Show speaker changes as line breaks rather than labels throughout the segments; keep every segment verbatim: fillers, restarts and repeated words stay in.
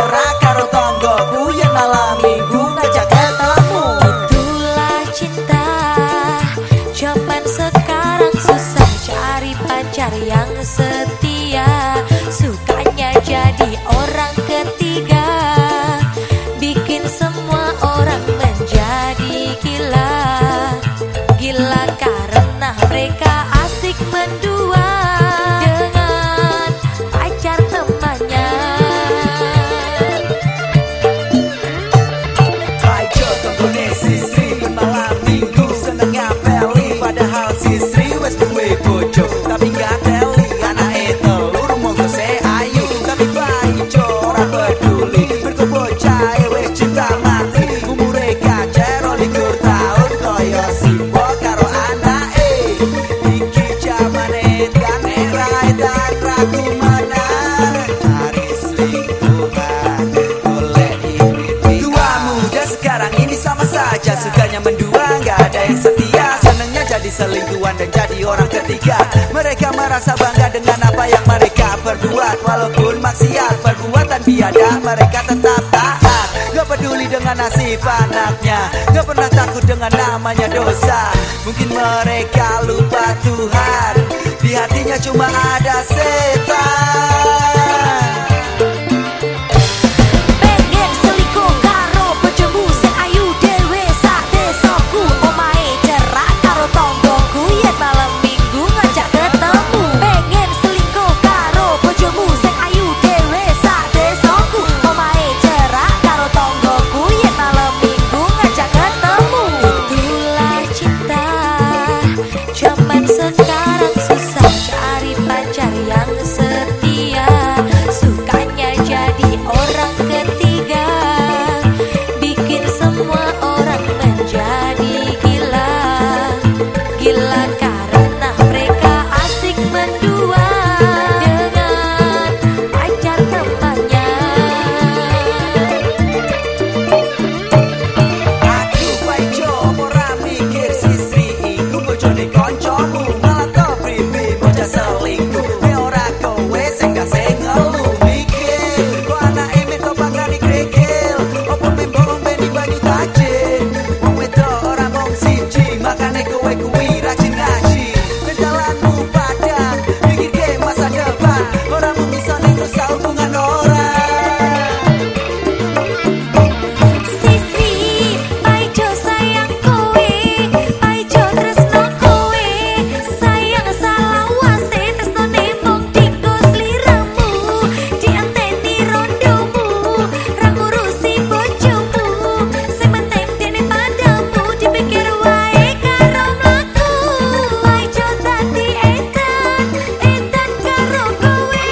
cerak karo tonggoku yang malam minggu ngajak ketemu.
Itulah cinta. Zaman sekarang susah cari pacar yang setia. Sukanya jadi orang ketiga, bikin semua orang menjadi gila. Gila karena mereka asik mendua dengan pacar temannya.
Ayo tonggone Sisri bermalam minggu seneng ngapeli, padahal Sisri wes duwe bojo tapi gak teli. Anake telur monggo se ayu tapi Paijo ora peduli. Mergo bocah wes cinta mati, umure kacero likur tahun koyo Simbo karo anake. Iki jamane dan era dan ragu mana cari selingkuhan golek ibrit. Dua muda sekarang ini sama saja, sukanya mendua nggak ada yang setia. Senengnya jadi selingkuhan dan jadi orang ketiga. Mereka merasa bangga dengan apa yang mereka perbuat, walaupun maksiat perbuatan biadab mereka tetap taat. Gak peduli dengan nasib anaknya, gak pernah takut dengan namanya dosa. Mungkin mereka lupa Tuhan, di hatinya cuma ada setan.
Pengen selingkuh karo bojomu sing ayu dhewe sak desaku. Omahe cerak karo tonggoku yen malam minggu ngajak ketemu. Pengen selingkuh karo bojomu sing ayu dhewe sak desaku. Omahe cerak karo tonggoku yen malam minggu ngajak ketemu. Itulah cinta. Zaman sekarang susah cari pacar yang setia. Sukanya jadi orang ketiga, bikin semua orang menjadi gila. Gila karena mereka asik mendua dengan pacar temannya.
Aduh Paijo ora mikir Sisri iku bojone koncomu, malah kau pribi bocah selingkuh. Me ora kowe sing gak sing ngelu mikir, kok anake meto bakal digregel opo mbok mbeni banyu tajin. Wong wedok ora mung siji, makane kowe kuwi rajin ngaji. Kendalanmu padang mikirke masa depan, ora mung bisa ngrusak hubungan orang.
Sisri, Paijo sayang kowe, Paijo tresno kowe. Sayang salawase tresnone mung dinggo sliramu. Dienteni rondomu, ra ngurusi bojomu. Sing penting dene padamu, dipikir wae karo mlaku. Paijo dadi edan, edan karo kowe.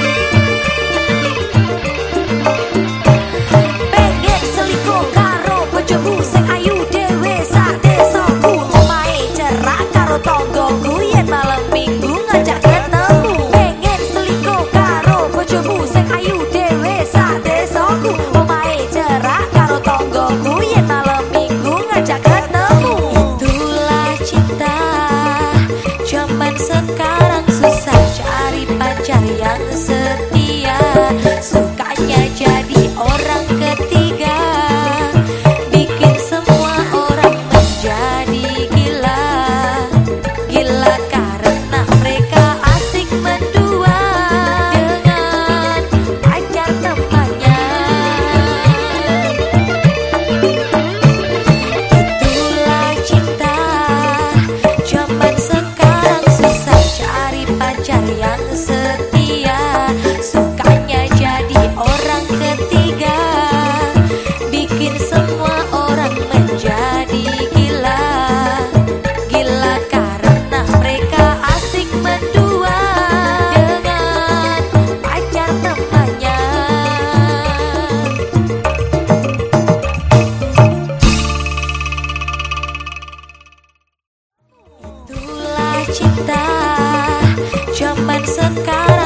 Pengen selingkuh karo bojomu sing ayu dhewe sak desaku. Omahe cerak karo tonggoku yen malam minggu ngajak ketemu. Pengen selingkuh karo bojomu sing ayu dhewe sak desaku. Omahe cerak karo tonggoku yen malam minggu ngajak ketemu. Itulah cinta. Zaman sekarang susah cari pacar yang setia. Sukanya jadi orang ketiga, bikin semua orang menjadi gila. Gila karena mereka asik mendua dengan pacar temannya. Itulah cinta. Zaman sekarang susah cari pacar yang setia. Sukanya jadi orang ketiga, bikin semua orang menjadi gila. Gila karena mereka asik mendua dengan pacar temannya. Itulah cinta. Zaman sekarang